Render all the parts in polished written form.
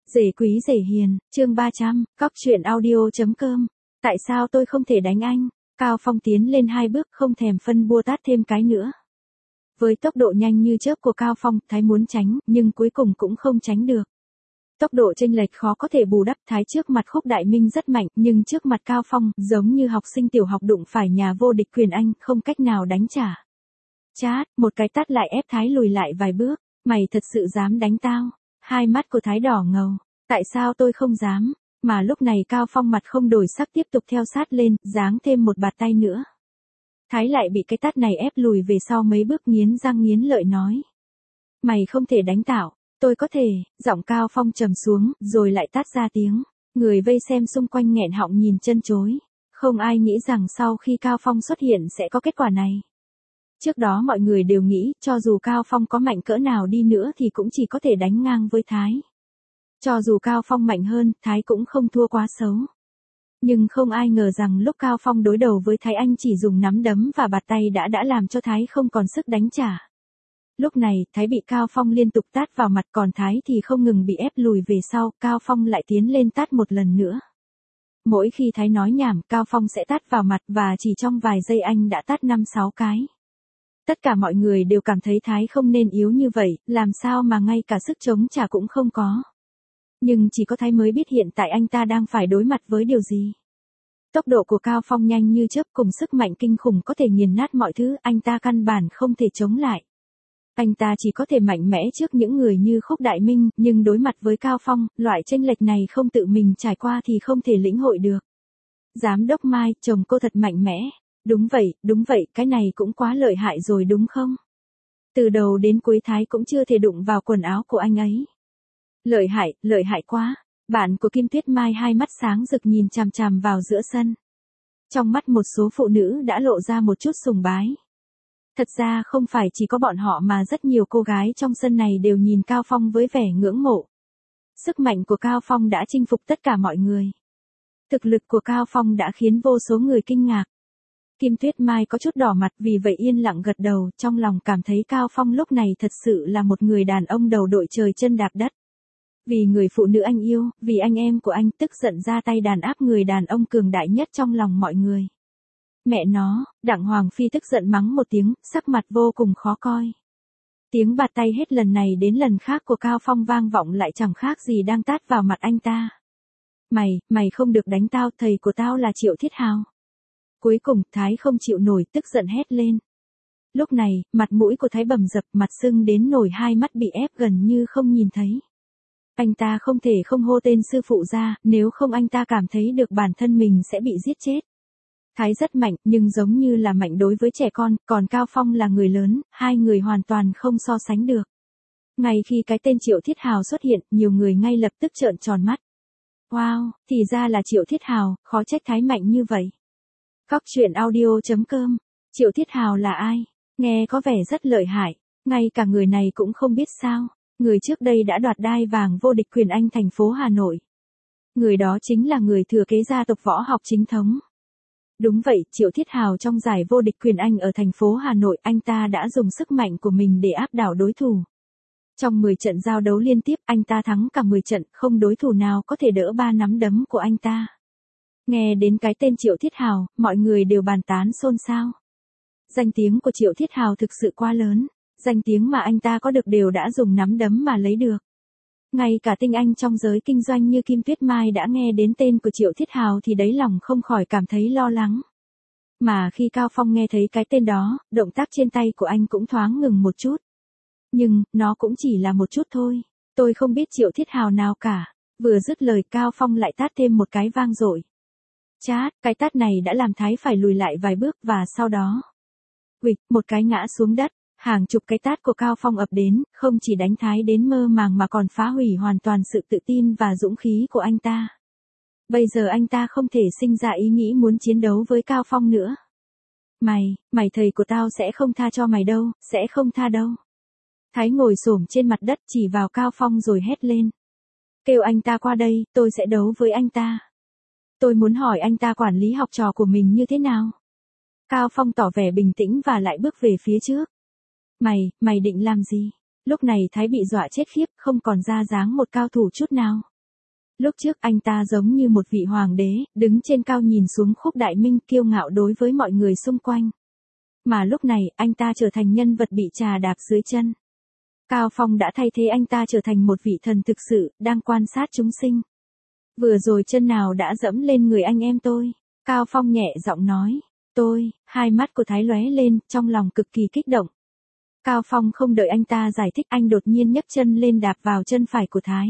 Rể quý rể hiền, chương 300, cóc truyện audio.com. Tại sao tôi không thể đánh anh? Cao Phong tiến lên 2 bước không thèm phân bua tát thêm cái nữa. Với tốc độ nhanh như chớp của Cao Phong, Thái muốn tránh, nhưng cuối cùng cũng không tránh được. Tốc độ chênh lệch khó có thể bù đắp. Thái trước mặt Khúc Đại Minh rất mạnh, nhưng trước mặt Cao Phong, giống như học sinh tiểu học đụng phải nhà vô địch Quyền Anh, không cách nào đánh trả. Chát, một cái tát lại ép Thái lùi lại vài bước. Mày thật sự dám đánh tao? Hai mắt của Thái đỏ ngầu. Tại sao tôi không dám? Mà lúc này Cao Phong mặt không đổi sắc tiếp tục theo sát lên, giáng thêm một bạt tay nữa. Thái lại bị cái tát này ép lùi về sau mấy bước, nghiến răng nghiến lợi nói. Mày không thể đánh tao. Tôi có thể. Giọng Cao Phong trầm xuống, rồi lại tát ra tiếng. Người vây xem xung quanh nghẹn họng nhìn chân chối. Không ai nghĩ rằng sau khi Cao Phong xuất hiện sẽ có kết quả này. Trước đó mọi người đều nghĩ, cho dù Cao Phong có mạnh cỡ nào đi nữa thì cũng chỉ có thể đánh ngang với Thái. Cho dù Cao Phong mạnh hơn, Thái cũng không thua quá xấu. Nhưng không ai ngờ rằng lúc Cao Phong đối đầu với Thái, anh chỉ dùng nắm đấm và bạt tay đã làm cho Thái không còn sức đánh trả. Lúc này, Thái bị Cao Phong liên tục tát vào mặt, còn Thái thì không ngừng bị ép lùi về sau, Cao Phong lại tiến lên tát một lần nữa. Mỗi khi Thái nói nhảm, Cao Phong sẽ tát vào mặt và chỉ trong vài giây anh đã tát 5-6 cái. Tất cả mọi người đều cảm thấy Thái không nên yếu như vậy, làm sao mà ngay cả sức chống trả cũng không có. Nhưng chỉ có Thái mới biết hiện tại anh ta đang phải đối mặt với điều gì. Tốc độ của Cao Phong nhanh như chớp cùng sức mạnh kinh khủng có thể nghiền nát mọi thứ, anh ta căn bản không thể chống lại. Anh ta chỉ có thể mạnh mẽ trước những người như Khúc Đại Minh, nhưng đối mặt với Cao Phong, loại chênh lệch này không tự mình trải qua thì không thể lĩnh hội được. Giám đốc Mai, chồng cô thật mạnh mẽ. Đúng vậy, cái này cũng quá lợi hại rồi đúng không? Từ đầu đến cuối Thái cũng chưa thể đụng vào quần áo của anh ấy. Lợi hại quá. Bạn của Kim Tuyết Mai hai mắt sáng rực nhìn chằm chằm vào giữa sân. Trong mắt một số phụ nữ đã lộ ra một chút sùng bái. Thật ra không phải chỉ có bọn họ mà rất nhiều cô gái trong sân này đều nhìn Cao Phong với vẻ ngưỡng mộ. Sức mạnh của Cao Phong đã chinh phục tất cả mọi người. Thực lực của Cao Phong đã khiến vô số người kinh ngạc. Kim Tuyết Mai có chút đỏ mặt, vì vậy yên lặng gật đầu, trong lòng cảm thấy Cao Phong lúc này thật sự là một người đàn ông đầu đội trời chân đạp đất. Vì người phụ nữ anh yêu, vì anh em của anh, tức giận ra tay đàn áp người đàn ông cường đại nhất trong lòng mọi người. Mẹ nó, Đặng Hoàng Phi tức giận mắng một tiếng, sắc mặt vô cùng khó coi. Tiếng bạt tay hết lần này đến lần khác của Cao Phong vang vọng lại chẳng khác gì đang tát vào mặt anh ta. Mày không được đánh tao, thầy của tao là Triệu Thiết Hào. Cuối cùng, Thái không chịu nổi, tức giận hét lên. Lúc này, mặt mũi của Thái bầm dập, mặt sưng đến nổi, hai mắt bị ép gần như không nhìn thấy. Anh ta không thể không hô tên sư phụ ra, nếu không anh ta cảm thấy được bản thân mình sẽ bị giết chết. Thái rất mạnh, nhưng giống như là mạnh đối với trẻ con, còn Cao Phong là người lớn, hai người hoàn toàn không so sánh được. Ngay khi cái tên Triệu Thiết Hào xuất hiện, nhiều người ngay lập tức trợn tròn mắt. Wow, thì ra là Triệu Thiết Hào, khó trách Thái mạnh như vậy. Cóc truyện audio.com. Triệu Thiết Hào là ai? Nghe có vẻ rất lợi hại, ngay cả người này cũng không biết sao. Người trước đây đã đoạt đai vàng vô địch Quyền Anh thành phố Hà Nội. Người đó chính là người thừa kế gia tộc võ học chính thống. Đúng vậy, Triệu Thiết Hào trong giải vô địch Quyền Anh ở thành phố Hà Nội, anh ta đã dùng sức mạnh của mình để áp đảo đối thủ. Trong 10 trận giao đấu liên tiếp, anh ta thắng cả 10 trận, không đối thủ nào có thể đỡ 3 nắm đấm của anh ta. Nghe đến cái tên Triệu Thiết Hào, mọi người đều bàn tán xôn xao. Danh tiếng của Triệu Thiết Hào thực sự quá lớn, danh tiếng mà anh ta có được đều đã dùng nắm đấm mà lấy được. Ngay cả tinh anh trong giới kinh doanh như Kim Tuyết Mai đã nghe đến tên của Triệu Thiết Hào thì đáy lòng không khỏi cảm thấy lo lắng. Mà khi Cao Phong nghe thấy cái tên đó, động tác trên tay của anh cũng thoáng ngừng một chút. Nhưng, nó cũng chỉ là một chút thôi. Tôi không biết Triệu Thiết Hào nào cả. Vừa dứt lời, Cao Phong lại tát thêm một cái vang dội. Chát, cái tát này đã làm Thái phải lùi lại vài bước và sau đó. Huỵch, một cái ngã xuống đất. Hàng chục cái tát của Cao Phong ập đến, không chỉ đánh Thái đến mơ màng mà còn phá hủy hoàn toàn sự tự tin và dũng khí của anh ta. Bây giờ anh ta không thể sinh ra ý nghĩ muốn chiến đấu với Cao Phong nữa. Mày thầy của tao sẽ không tha cho mày đâu, sẽ không tha đâu. Thái ngồi xổm trên mặt đất chỉ vào Cao Phong rồi hét lên. Kêu anh ta qua đây, tôi sẽ đấu với anh ta. Tôi muốn hỏi anh ta quản lý học trò của mình như thế nào. Cao Phong tỏ vẻ bình tĩnh và lại bước về phía trước. Mày định làm gì? Lúc này Thái bị dọa chết khiếp, không còn ra dáng một cao thủ chút nào. Lúc trước anh ta giống như một vị hoàng đế, đứng trên cao nhìn xuống Khúc Đại Minh kiêu ngạo đối với mọi người xung quanh. Mà lúc này, anh ta trở thành nhân vật bị trà đạp dưới chân. Cao Phong đã thay thế anh ta trở thành một vị thần thực sự, đang quan sát chúng sinh. Vừa rồi chân nào đã dẫm lên người anh em tôi? Cao Phong nhẹ giọng nói. Tôi, hai mắt của Thái lóe lên, trong lòng cực kỳ kích động. Cao Phong không đợi anh ta giải thích, anh đột nhiên nhấc chân lên đạp vào chân phải của Thái.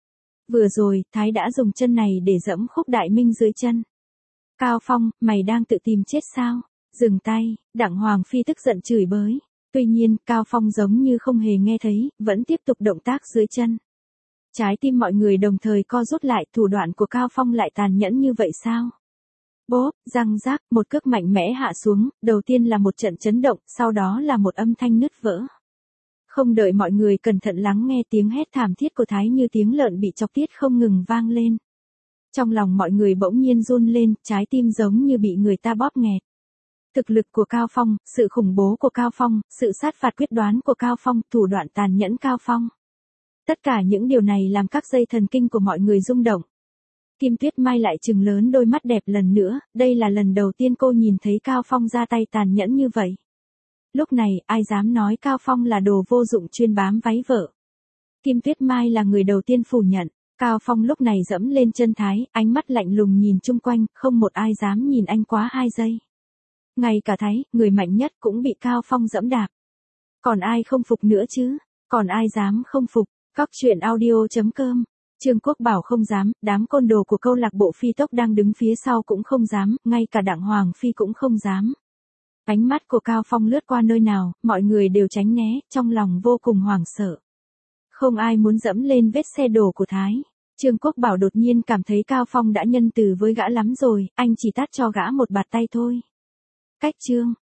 Vừa rồi, Thái đã dùng chân này để dẫm Khúc Đại Minh dưới chân. Cao Phong, mày đang tự tìm chết sao? Dừng tay, Đặng Hoàng Phi tức giận chửi bới. Tuy nhiên, Cao Phong giống như không hề nghe thấy, vẫn tiếp tục động tác dưới chân. Trái tim mọi người đồng thời co rút lại, thủ đoạn của Cao Phong lại tàn nhẫn như vậy sao? Bốp, răng rác, một cước mạnh mẽ hạ xuống, đầu tiên là một trận chấn động, sau đó là một âm thanh nứt vỡ. Không đợi mọi người cẩn thận lắng nghe tiếng hét thảm thiết của Thái như tiếng lợn bị chọc tiết không ngừng vang lên. Trong lòng mọi người bỗng nhiên run lên, trái tim giống như bị người ta bóp nghẹt. Thực lực của Cao Phong, sự khủng bố của Cao Phong, sự sát phạt quyết đoán của Cao Phong, thủ đoạn tàn nhẫn Cao Phong. Tất cả những điều này làm các dây thần kinh của mọi người rung động. Kim Tuyết Mai lại trừng lớn đôi mắt đẹp lần nữa, đây là lần đầu tiên cô nhìn thấy Cao Phong ra tay tàn nhẫn như vậy. Lúc này, ai dám nói Cao Phong là đồ vô dụng chuyên bám váy vợ. Kim Tuyết Mai là người đầu tiên phủ nhận. Cao Phong lúc này dẫm lên chân Thái, ánh mắt lạnh lùng nhìn chung quanh, không một ai dám nhìn anh quá 2 giây. Ngay cả Thái, người mạnh nhất cũng bị Cao Phong dẫm đạp. Còn ai không phục nữa chứ? Còn ai dám không phục? Cóc truyện audio.com. Trương Quốc Bảo không dám, đám côn đồ của câu lạc bộ Phi Tốc đang đứng phía sau cũng không dám, ngay cả Đặng Hoàng Phi cũng không dám. Ánh mắt của Cao Phong lướt qua nơi nào, mọi người đều tránh né, trong lòng vô cùng hoảng sợ. Không ai muốn dẫm lên vết xe đổ của Thái. Trương Quốc Bảo đột nhiên cảm thấy Cao Phong đã nhân từ với gã lắm rồi, anh chỉ tát cho gã một bạt tay thôi. Cách chương.